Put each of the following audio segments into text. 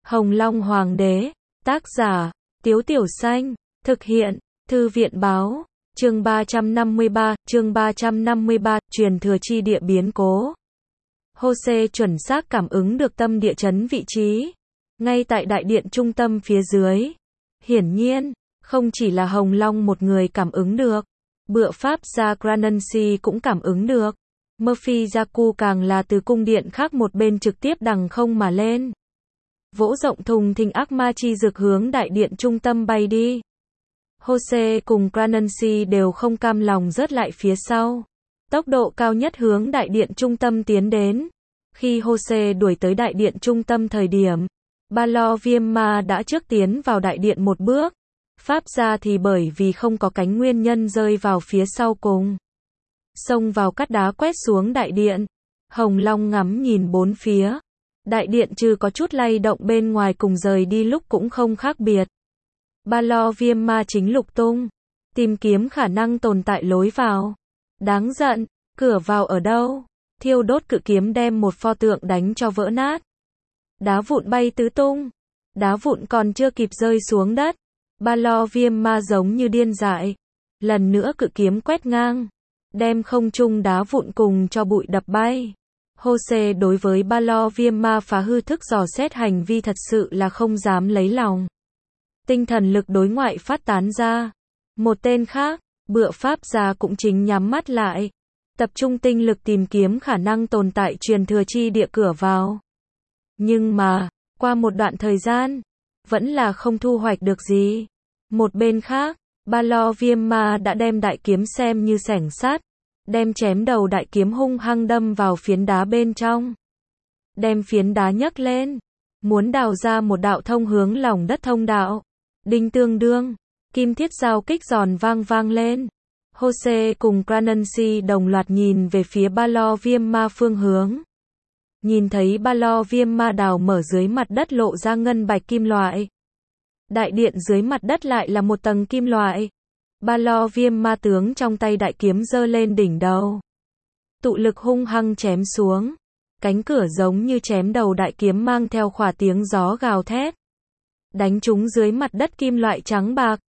Hồng Long Hoàng đế, tác giả, Tiếu Tiểu Xanh, thực hiện, Thư viện báo, chương 353, truyền thừa chi địa biến cố. Hô-xê chuẩn xác cảm ứng được tâm địa chấn vị trí, ngay tại đại điện trung tâm phía dưới. Hiển nhiên, không chỉ là Hồng Long một người cảm ứng được, Bựa Pháp gia Granansi cũng cảm ứng được. Murphy Jaku càng là từ cung điện khác một bên trực tiếp đằng không mà lên. Vỗ rộng thùng thình ác ma chi dược hướng đại điện trung tâm bay đi. Hô-xê cùng Granansi đều không cam lòng rớt lại phía sau. Tốc độ cao nhất hướng đại điện trung tâm tiến đến. Khi Hô-xê đuổi tới đại điện trung tâm thời điểm, Ba Lo Viêm Ma đã trước tiến vào đại điện một bước. Pháp gia thì bởi vì không có cánh nguyên nhân rơi vào phía sau cùng. Xông vào cắt đá quét xuống đại điện. Hồng Long ngắm nhìn bốn phía. Đại điện trừ có chút lay động bên ngoài cùng rời đi lúc cũng không khác biệt. Ba Lo Viêm Ma chính lục tung, tìm kiếm khả năng tồn tại lối vào. Đáng giận, cửa vào ở đâu? Thiêu đốt cự kiếm đem một pho tượng đánh cho vỡ nát. Đá vụn bay tứ tung. Đá vụn còn chưa kịp rơi xuống đất. Ba Lo Viêm Ma giống như điên dại. Lần nữa cự kiếm quét ngang. Đem không trung đá vụn cùng cho bụi đập bay. Hô-xê đối với Ba Lo Viêm Ma phá hư thức dò xét hành vi thật sự là không dám lấy lòng. Tinh thần lực đối ngoại phát tán ra. Một tên khác, Bựa Pháp gia cũng chính nhắm mắt lại. Tập trung tinh lực tìm kiếm khả năng tồn tại truyền thừa chi địa cửa vào. Nhưng mà, qua một đoạn thời gian, vẫn là không thu hoạch được gì. Một bên khác, Ba Lo Viêm Ma đã đem đại kiếm xem như xẻng sắt. Đem chém đầu đại kiếm hung hăng đâm vào phiến đá bên trong. Đem phiến đá nhấc lên. Muốn đào ra một đạo thông hướng lòng đất thông đạo. Đinh tương đương. Kim thiết giao kích giòn vang lên. Hô-xê cùng Granansi đồng loạt nhìn về phía Ba Lo Viêm Ma phương hướng. Nhìn thấy Ba Lo Viêm Ma đào mở dưới mặt đất lộ ra ngân bạch kim loại. Đại điện dưới mặt đất lại là một tầng kim loại. Ba Lo Viêm Ma tướng trong tay đại kiếm giơ lên đỉnh đầu. Tụ lực hung hăng chém xuống. Cánh cửa giống như chém đầu đại kiếm mang theo khỏa tiếng gió gào thét. Đánh trúng dưới mặt đất kim loại trắng bạc.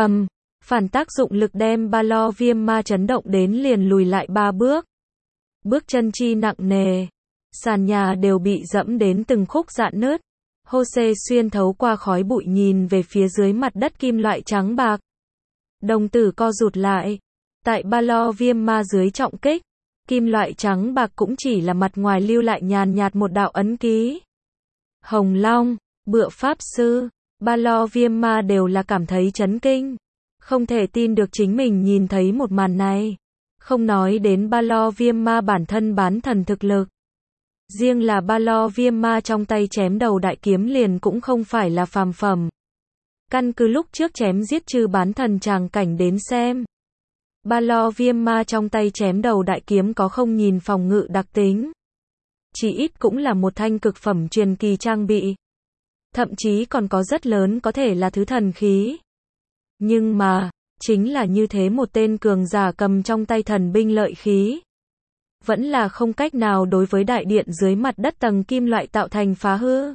Phản tác dụng lực đem Ba Lo Viêm Ma chấn động đến liền lùi lại 3 bước. Bước chân chi nặng nề. Sàn nhà đều bị dẫm đến từng khúc rạn nứt. Hô-xê xuyên thấu qua khói bụi nhìn về phía dưới mặt đất kim loại trắng bạc. Đồng tử co rụt lại. Tại Ba Lo Viêm Ma dưới trọng kích, kim loại trắng bạc cũng chỉ là mặt ngoài lưu lại nhàn nhạt một đạo ấn ký. Hồng Long, Bựa Pháp Sư, Ba Lo Viêm Ma đều là cảm thấy chấn kinh. Không thể tin được chính mình nhìn thấy một màn này. Không nói đến Ba Lo Viêm Ma bản thân bán thần thực lực. Riêng là Ba Lo Viêm Ma trong tay chém đầu đại kiếm liền cũng không phải là phàm phẩm. Căn cứ lúc trước chém giết chư bán thần tràng cảnh đến xem. Ba Lo Viêm Ma trong tay chém đầu đại kiếm có không nhìn phòng ngự đặc tính. Chỉ ít cũng là một thanh cực phẩm truyền kỳ trang bị. Thậm chí còn có rất lớn có thể là thứ thần khí. Nhưng mà, chính là như thế một tên cường giả cầm trong tay thần binh lợi khí. Vẫn là không cách nào đối với đại điện dưới mặt đất tầng kim loại tạo thành phá hư.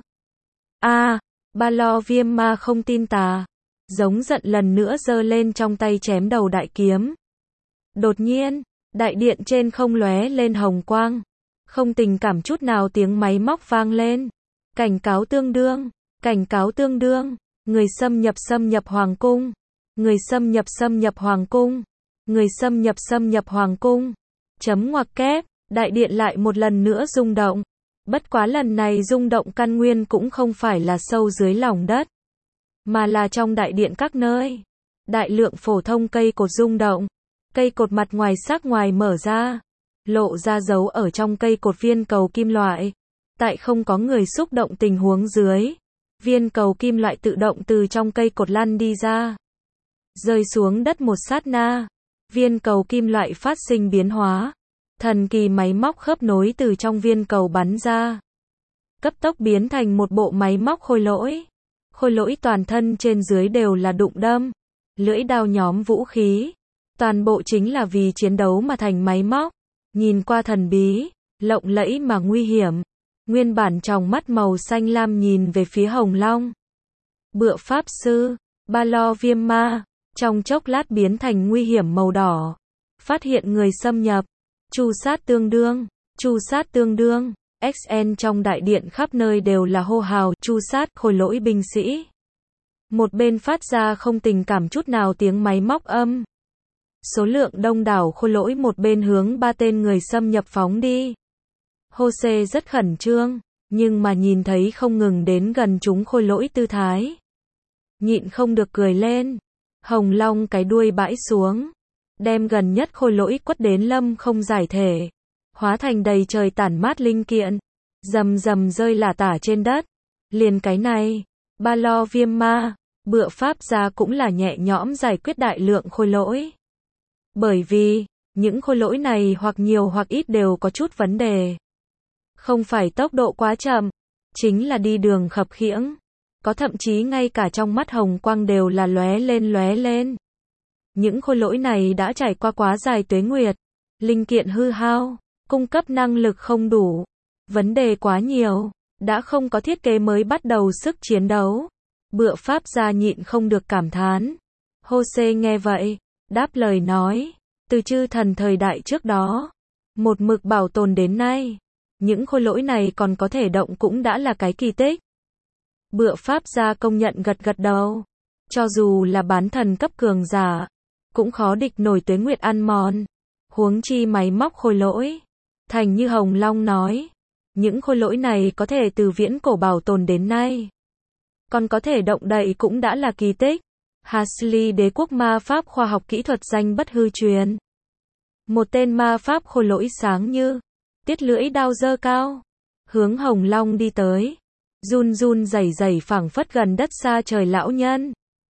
Ba Lo Viêm Ma không tin tà. Giống giận lần nữa giơ lên trong tay chém đầu đại kiếm. Đột nhiên, đại điện trên không lóe lên hồng quang. Không tình cảm chút nào tiếng máy móc vang lên. Cảnh cáo tương đương. Cảnh cáo tương đương. Người xâm nhập hoàng cung. Người xâm nhập hoàng cung. Người xâm nhập hoàng cung. Chấm ngoặc kép. Đại điện lại một lần nữa rung động. Bất quá lần này rung động căn nguyên cũng không phải là sâu dưới lòng đất, mà là trong đại điện các nơi. Đại lượng phổ thông cây cột rung động. Cây cột mặt ngoài sắc ngoài mở ra. Lộ ra dấu ở trong cây cột viên cầu kim loại. Tại không có người xúc động tình huống dưới. Viên cầu kim loại tự động từ trong cây cột lăn đi ra. Rơi xuống đất một sát na. Viên cầu kim loại phát sinh biến hóa. Thần kỳ máy móc khớp nối từ trong viên cầu bắn ra. Cấp tốc biến thành một bộ máy móc khôi lỗi. Khôi lỗi toàn thân trên dưới đều là đụng đâm. Lưỡi đao nhóm vũ khí. Toàn bộ chính là vì chiến đấu mà thành máy móc. Nhìn qua thần bí, lộng lẫy mà nguy hiểm. Nguyên bản tròng mắt màu xanh lam nhìn về phía Hồng Long. Bựa pháp sư, ba lo viêm ma, trong chốc lát biến thành nguy hiểm màu đỏ. Phát hiện người xâm nhập. Chu sát tương đương. Chu sát tương đương. XN trong đại điện khắp nơi đều là hô hào chu sát khôi lỗi binh sĩ. Một bên phát ra không tình cảm chút nào tiếng máy móc âm. Số lượng đông đảo khôi lỗi một bên hướng ba tên người xâm nhập phóng đi. Jose rất khẩn trương, nhưng mà nhìn thấy không ngừng đến gần chúng khôi lỗi tư thái. Nhịn không được cười lên. Hồng Long cái đuôi bãi xuống. Đem gần nhất khôi lỗi quất đến lâm không giải thể. Hóa thành đầy trời tản mát linh kiện. Rầm rầm rơi lả tả trên đất. Liền cái này, ba lo viêm ma, bựa pháp gia cũng là nhẹ nhõm giải quyết đại lượng khôi lỗi. Bởi vì, những khôi lỗi này hoặc nhiều hoặc ít đều có chút vấn đề. Không phải tốc độ quá chậm, chính là đi đường khập khiễng. Có thậm chí ngay cả trong mắt hồng quang đều là lóe lên lóe lên. Những khôi lỗi này đã trải qua quá dài tuế nguyệt. Linh kiện hư hao, cung cấp năng lực không đủ. Vấn đề quá nhiều, đã không có thiết kế mới bắt đầu sức chiến đấu. Bựa pháp gia nhịn không được cảm thán. Jose nghe vậy, đáp lời nói, từ chư thần thời đại trước đó, một mực bảo tồn đến nay, những khôi lỗi này còn có thể động cũng đã là cái kỳ tích. Bựa pháp gia công nhận gật gật đầu, cho dù là bán thần cấp cường giả, cũng khó địch nổi tuế nguyệt ăn mòn, huống chi máy móc khôi lỗi. Thành như Hồng Long nói, những khôi lỗi này có thể từ viễn cổ bảo tồn đến nay, còn có thể động đậy cũng đã là kỳ tích. Hasley đế quốc ma pháp khoa học kỹ thuật danh bất hư truyền. Một tên ma pháp khôi lỗi sáng như tiết lưỡi đao giơ cao, hướng Hồng Long đi tới, run run rẩy rẩy phảng phất gần đất xa trời lão nhân.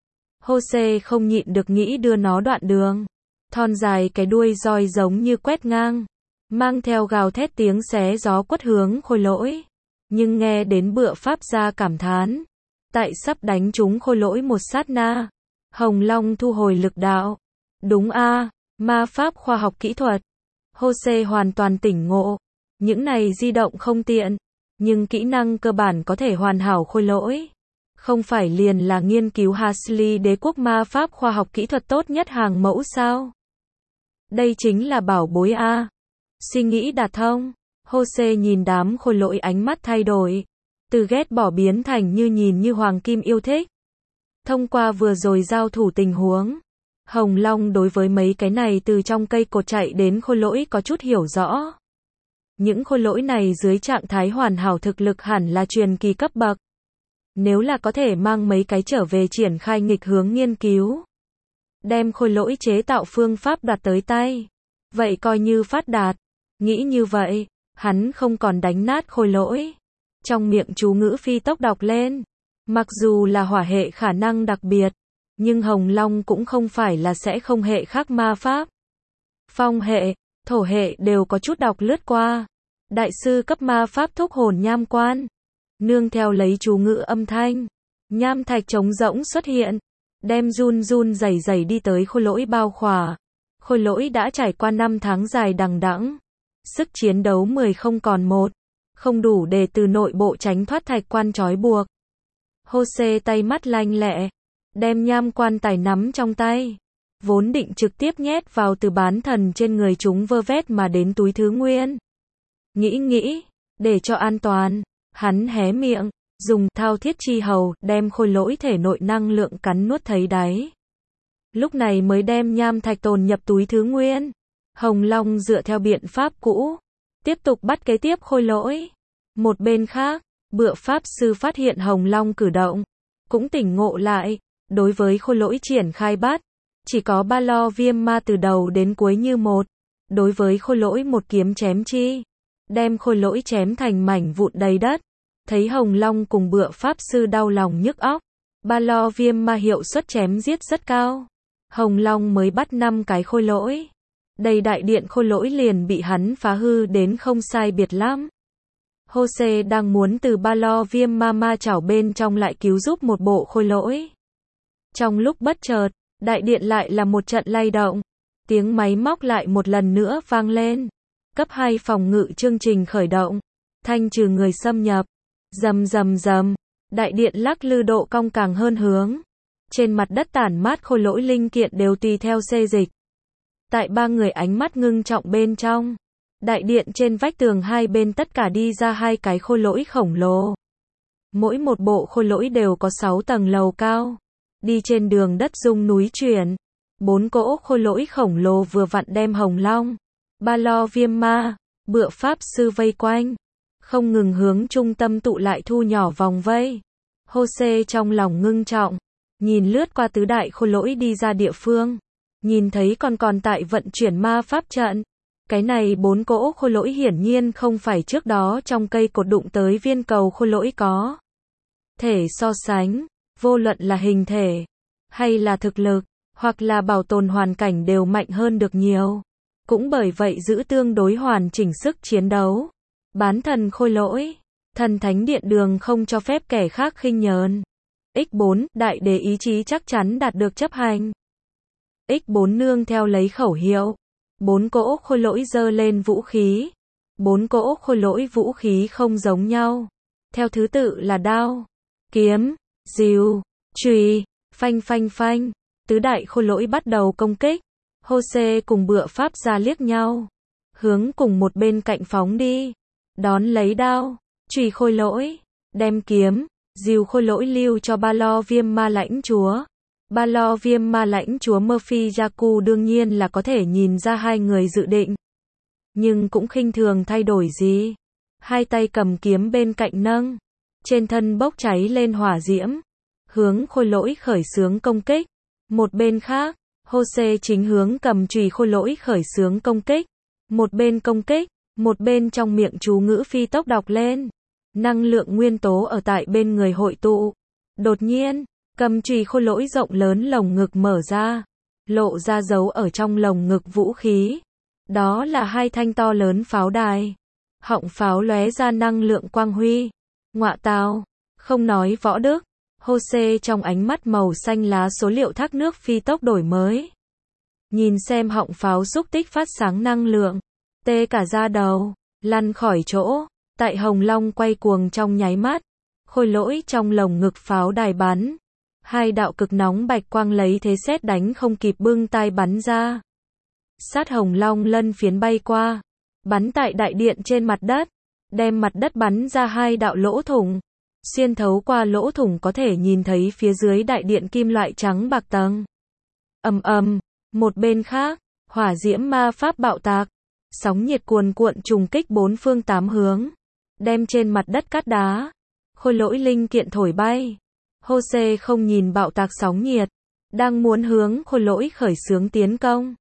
Jose không nhịn được nghĩ đưa nó đoạn đường. Thon dài cái đuôi roi giống như quét ngang, mang theo gào thét tiếng xé gió quất hướng khôi lỗi. Nhưng nghe đến bựa pháp gia cảm thán, tại sắp đánh trúng khôi lỗi một sát na, Hồng Long thu hồi lực đạo. Đúng a, ma pháp khoa học kỹ thuật. Jose hoàn toàn tỉnh ngộ. Những này di động không tiện, nhưng kỹ năng cơ bản có thể hoàn hảo khôi lỗi. Không phải liền là nghiên cứu Hasley đế quốc ma pháp khoa học kỹ thuật tốt nhất hàng mẫu sao? Đây chính là bảo bối a. Suy nghĩ đạt thông, Jose nhìn đám khôi lỗi ánh mắt thay đổi, từ ghét bỏ biến thành như nhìn như hoàng kim yêu thích. Thông qua vừa rồi giao thủ tình huống, Hồng Long đối với mấy cái này từ trong cây cột chạy đến khôi lỗi có chút hiểu rõ. Những khôi lỗi này dưới trạng thái hoàn hảo thực lực hẳn là truyền kỳ cấp bậc. Nếu là có thể mang mấy cái trở về triển khai nghịch hướng nghiên cứu, đem khôi lỗi chế tạo phương pháp đoạt tới tay, vậy coi như phát đạt. Nghĩ như vậy, hắn không còn đánh nát khôi lỗi. Trong miệng chú ngữ phi tốc đọc lên. Mặc dù là hỏa hệ khả năng đặc biệt, nhưng Hồng Long cũng không phải là sẽ không hệ khác ma pháp. Phong hệ, thổ hệ đều có chút đọc lướt qua. Đại sư cấp ma pháp thúc hồn nham quan. Nương theo lấy chú ngữ âm thanh, nham thạch trống rỗng xuất hiện, đem run run rẩy rẩy đi tới khôi lỗi bao khỏa. Khôi lỗi đã trải qua 5 tháng dài đằng đẵng, sức chiến đấu 10 không còn 1, không đủ để từ nội bộ tránh thoát thạch quan trói buộc. Jose tay mắt lanh lẹ, đem nham quan tài nắm trong tay, vốn định trực tiếp nhét vào từ bán thần trên người chúng vơ vét mà đến túi thứ nguyên. Nghĩ, để cho an toàn, hắn hé miệng, dùng thao thiết chi hầu đem khôi lỗi thể nội năng lượng cắn nuốt thấy đáy. Lúc này mới đem nham thạch tồn nhập túi thứ nguyên. Hồng Long dựa theo biện pháp cũ, tiếp tục bắt kế tiếp khôi lỗi. Một bên khác, bựa pháp sư phát hiện Hồng Long cử động, cũng tỉnh ngộ lại, đối với khôi lỗi triển khai bắt, chỉ có ba lo viêm ma từ đầu đến cuối như một, đối với khôi lỗi một kiếm chém chi, đem khôi lỗi chém thành mảnh vụn đầy đất. Thấy Hồng Long cùng bựa pháp sư đau lòng nhức óc, ba lo viêm ma hiệu suất chém giết rất cao. Hồng Long mới bắt 5 cái khôi lỗi, đầy đại điện khôi lỗi liền bị hắn phá hư đến không sai biệt lắm. Jose đang muốn từ ba lo viêm ma chảo bên trong lại cứu giúp một bộ khôi lỗi. Trong lúc bất chợt, đại điện lại là một trận lay động, tiếng máy móc lại một lần nữa vang lên. Cấp 2 phòng ngự chương trình khởi động. thanh trừ người xâm nhập. Rầm rầm rầm, đại điện lắc lư độ cong càng hơn hướng. Trên mặt đất tản mát khôi lỗi linh kiện đều tùy theo xê dịch. Tại ba người ánh mắt ngưng trọng bên trong, đại điện trên vách tường hai bên tất cả đi ra hai cái khôi lỗi khổng lồ. Mỗi một bộ khôi lỗi đều có 6 tầng lầu cao. Đi trên đường đất rung núi chuyển. 4 cỗ khôi lỗi khổng lồ vừa vặn đem Hồng Long, Ba Lo Viêm Ma, Bựa Pháp Sư vây quanh. Không ngừng hướng trung tâm tụ lại thu nhỏ vòng vây. Hô-xê trong lòng ngưng trọng. Nhìn lướt qua tứ đại khôi lỗi đi ra địa phương. Nhìn thấy còn tại vận chuyển ma pháp trận. Cái này 4 cỗ khôi lỗi hiển nhiên không phải trước đó trong cây cột đụng tới viên cầu khôi lỗi có thể so sánh, vô luận là hình thể, hay là thực lực, hoặc là bảo tồn hoàn cảnh đều mạnh hơn được nhiều. Cũng bởi vậy giữ tương đối hoàn chỉnh sức chiến đấu. Bán thần khôi lỗi, thần thánh điện đường không cho phép kẻ khác khinh nhờn. X4, đại đế ý chí chắc chắn đạt được chấp hành. X4 nương theo lấy khẩu hiệu. 4 cỗ khôi lỗi giơ lên vũ khí. 4 cỗ khôi lỗi vũ khí không giống nhau. Theo thứ tự là đao, kiếm, rìu, chùy, phanh phanh phanh. Tứ đại khôi lỗi bắt đầu công kích. Hô-xê cùng Bựa Pháp ra liếc nhau. Hướng cùng một bên cạnh phóng đi. Đón lấy đao, chùy khôi lỗi. Đem kiếm, rìu khôi lỗi lưu cho Ba Lo Viêm Ma lãnh chúa. Ba Lo Viêm Ma lãnh chúa Murphy Yaku đương nhiên là có thể nhìn ra hai người dự định. Nhưng cũng khinh thường thay đổi gì. Hai tay cầm kiếm bên cạnh nâng. Trên thân bốc cháy lên hỏa diễm. Hướng khôi lỗi khởi xướng công kích. Một bên khác, Hô-xê chính hướng cầm chùy khôi lỗi khởi xướng công kích. Một bên công kích, một bên trong miệng chú ngữ phi tốc đọc lên. Năng lượng nguyên tố ở tại bên người hội tụ. Đột nhiên, cầm chùy khôi lỗi rộng lớn lồng ngực mở ra. Lộ ra dấu ở trong lồng ngực vũ khí. Đó là hai thanh to lớn pháo đài. Họng pháo lóe ra năng lượng quang huy. Ngọa tào, không nói võ đức. Hô-xê trong ánh mắt màu xanh lá số liệu thác nước phi tốc đổi mới. Nhìn xem họng pháo xúc tích phát sáng năng lượng. Tê cả da đầu, lăn khỏi chỗ. Tại Hồng Long quay cuồng trong nháy mắt. Khôi lỗi trong lồng ngực pháo đài bắn. Hai đạo cực nóng bạch quang lấy thế sét đánh không kịp bưng tay bắn ra. Sát Hồng Long lân phiến bay qua. Bắn tại đại điện trên mặt đất. Đem mặt đất bắn ra hai đạo lỗ thủng. Xuyên thấu qua lỗ thủng có thể nhìn thấy phía dưới đại điện kim loại trắng bạc tầng. Ầm ầm, một bên khác, hỏa diễm ma pháp bạo tạc. Sóng nhiệt cuồn cuộn trùng kích bốn phương tám hướng. Đem trên mặt đất cát đá, khôi lỗi linh kiện thổi bay. Hô-xê không nhìn bạo tạc sóng nhiệt. Đang muốn hướng khôi lỗi khởi xướng tiến công.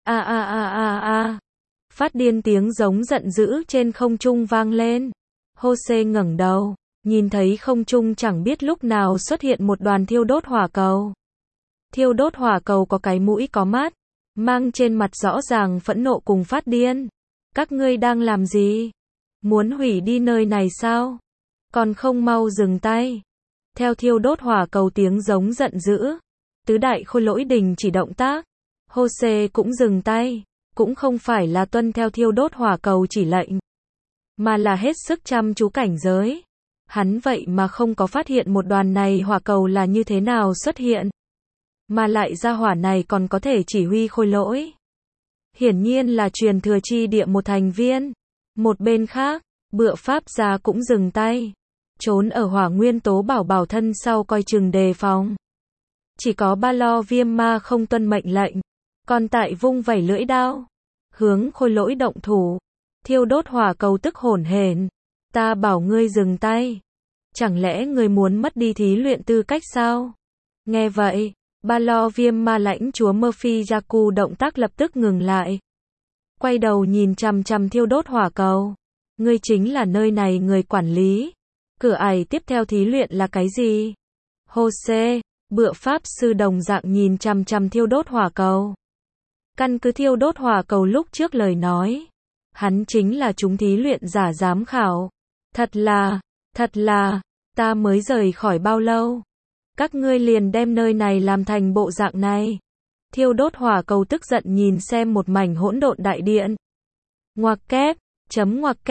Phát điên tiếng giống giận dữ trên không trung vang lên. Hô-xê ngẩng đầu. Nhìn thấy không trung chẳng biết lúc nào xuất hiện một đoàn thiêu đốt hỏa cầu. Thiêu đốt hỏa cầu có cái mũi có mắt, mang trên mặt rõ ràng phẫn nộ cùng phát điên. Các ngươi đang làm gì? Muốn hủy đi nơi này sao? Còn không mau dừng tay. Theo thiêu đốt hỏa cầu tiếng giống giận dữ. Tứ đại khôi lỗi đình chỉ động tác. Hô-xê cũng dừng tay. Cũng không phải là tuân theo thiêu đốt hỏa cầu chỉ lệnh. Mà là hết sức chăm chú cảnh giới. Hắn vậy mà không có phát hiện một đoàn này hỏa cầu là như thế nào xuất hiện. Mà lại ra hỏa này còn có thể chỉ huy khôi lỗi. Hiển nhiên là truyền thừa chi địa một thành viên. Một bên khác, Bựa Pháp gia cũng dừng tay. Trốn ở hỏa nguyên tố bảo thân sau coi chừng đề phòng. Chỉ có Ba Lo Viêm Ma không tuân mệnh lệnh. Còn tại vung vẩy lưỡi đao. Hướng khôi lỗi động thủ. Thiêu đốt hỏa cầu tức hổn hển. Ta bảo ngươi dừng tay. Chẳng lẽ ngươi muốn mất đi thí luyện tư cách sao? Nghe vậy, Ba Lo Viêm Ma lãnh chúa Murphy Yaku động tác lập tức ngừng lại. Quay đầu nhìn chằm chằm thiêu đốt hỏa cầu. Ngươi chính là nơi này người quản lý. Cửa ải tiếp theo thí luyện là cái gì? Hô-xê, Bựa Pháp sư đồng dạng nhìn chằm chằm thiêu đốt hỏa cầu. Căn cứ thiêu đốt hỏa cầu lúc trước lời nói. Hắn chính là chúng thí luyện giả giám khảo. Thật là, ta mới rời khỏi bao lâu? Các ngươi liền đem nơi này làm thành bộ dạng này. Thiêu đốt hỏa cầu tức giận nhìn xem một mảnh hỗn độn đại điện. Ngoặc kép,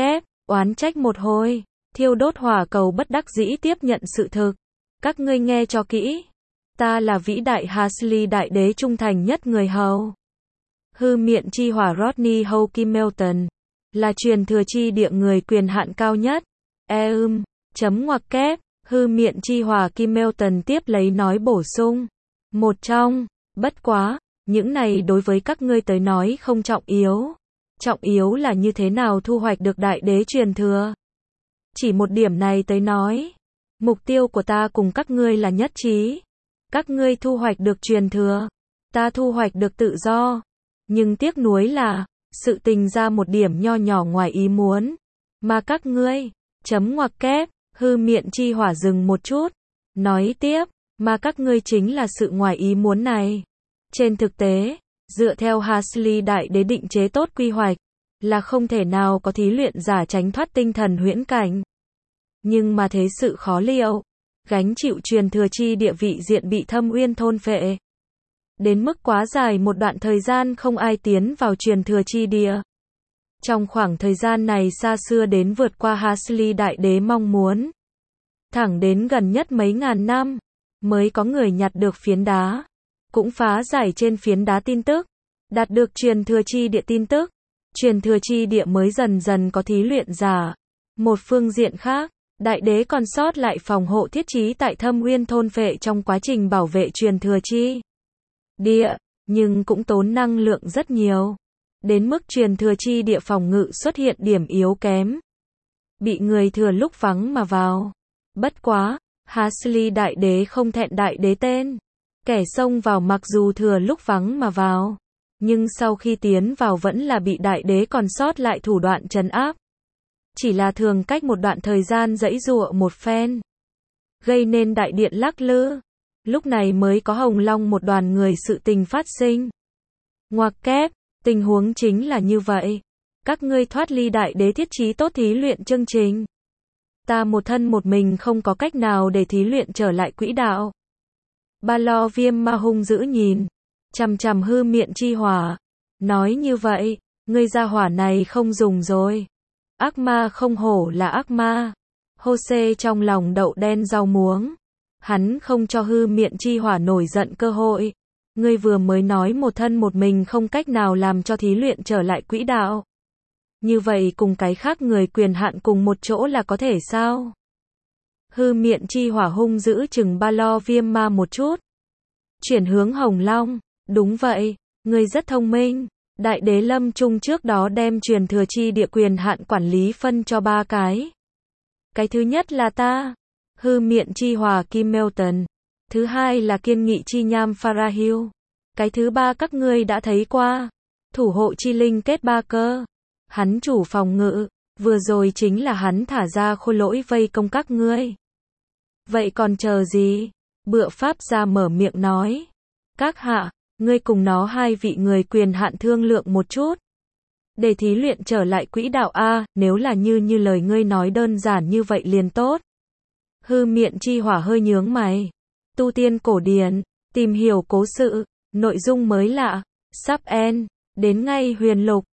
oán trách một hồi, thiêu đốt hỏa cầu bất đắc dĩ tiếp nhận sự thực. Các ngươi nghe cho kỹ. Ta là vĩ đại Halsey đại đế trung thành nhất người hầu. Hư miện chi hỏa Rodney Hawking Melton. Là truyền thừa chi địa người quyền hạn cao nhất. Chấm ngoặc kép. Hư miện chi hỏa Kim Melton tiếp lấy nói bổ sung. Một trong. Bất quá. Những này đối với các ngươi tới nói không trọng yếu. Trọng yếu là như thế nào thu hoạch được đại đế truyền thừa. Chỉ một điểm này tới nói. Mục tiêu của ta cùng các ngươi là nhất trí. Các ngươi thu hoạch được truyền thừa. Ta thu hoạch được tự do. Nhưng tiếc nuối là, sự tình ra một điểm nho nhỏ ngoài ý muốn. Mà các ngươi, chấm ngoặc kép, hư miện chi hỏa dừng một chút. Nói tiếp, mà các ngươi chính là sự ngoài ý muốn này. Trên thực tế, dựa theo Halsey đại đế định chế tốt quy hoạch, là không thể nào có thí luyện giả tránh thoát tinh thần huyễn cảnh. Nhưng mà thế sự khó liệu, gánh chịu truyền thừa chi địa vị diện bị thâm uyên thôn phệ. Đến mức quá dài một đoạn thời gian không ai tiến vào truyền thừa chi địa. Trong khoảng thời gian này xa xưa đến vượt qua Halsey đại đế mong muốn. Thẳng đến gần nhất mấy ngàn năm, mới có người nhặt được phiến đá. Cũng phá giải trên phiến đá tin tức. Đạt được truyền thừa chi địa tin tức. Truyền thừa chi địa mới dần dần có thí luyện giả. Một phương diện khác, đại đế còn sót lại phòng hộ thiết trí tại thâm uyên thôn phệ trong quá trình bảo vệ truyền thừa chi địa, nhưng cũng tốn năng lượng rất nhiều. Đến mức truyền thừa chi địa phòng ngự xuất hiện điểm yếu kém. Bị người thừa lúc vắng mà vào. Bất quá, Halsey đại đế không thẹn đại đế tên. Kẻ xông vào mặc dù thừa lúc vắng mà vào. Nhưng sau khi tiến vào vẫn là bị đại đế còn sót lại thủ đoạn trấn áp. Chỉ là thường cách một đoạn thời gian giãy giụa một phen. Gây nên đại điện lắc lư. Lúc này mới có Hồng Long một đoàn người sự tình phát sinh. Ngoặc kép, tình huống chính là như vậy. Các ngươi thoát ly đại đế thiết trí tốt thí luyện chương trình. Ta một thân một mình không có cách nào để thí luyện trở lại quỹ đạo. Ba Lo Viêm Ma hung dữ nhìn. Chằm chằm hư miện chi hỏa. Nói như vậy, ngươi gia hỏa này không dùng rồi. Ác ma không hổ là ác ma. Jose trong lòng đậu đen rau muống. Hắn không cho hư miện chi hỏa nổi giận cơ hội. Ngươi vừa mới nói một thân một mình không cách nào làm cho thí luyện trở lại quỹ đạo. Như vậy cùng cái khác người quyền hạn cùng một chỗ là có thể sao? Hư miện chi hỏa hung dữ chừng Ba Lo Viêm Ma một chút. Chuyển hướng Hồng Long. Đúng vậy, ngươi rất thông minh. Đại đế lâm trung trước đó đem truyền thừa chi địa quyền hạn quản lý phân cho 3 cái. Cái thứ nhất là ta. Hư miện chi hỏa Kim Melton. Thứ hai là kiên nghị chi nham Farahil. Cái thứ ba các ngươi đã thấy qua. Thủ hộ chi linh kết ba cơ. Hắn chủ phòng ngự. Vừa rồi chính là hắn thả ra khôi lỗi vây công các ngươi. Vậy còn chờ gì? Bựa Pháp ra mở miệng nói. Các hạ, ngươi cùng nó hai vị người quyền hạn thương lượng một chút. Để thí luyện trở lại quỹ đạo A, nếu là như lời ngươi nói đơn giản như vậy liền tốt. Hư miện chi hỏa hơi nhướng mày. Tu tiên cổ điển, tìm hiểu cố sự, nội dung mới lạ, sắp end, đến ngay huyền lục.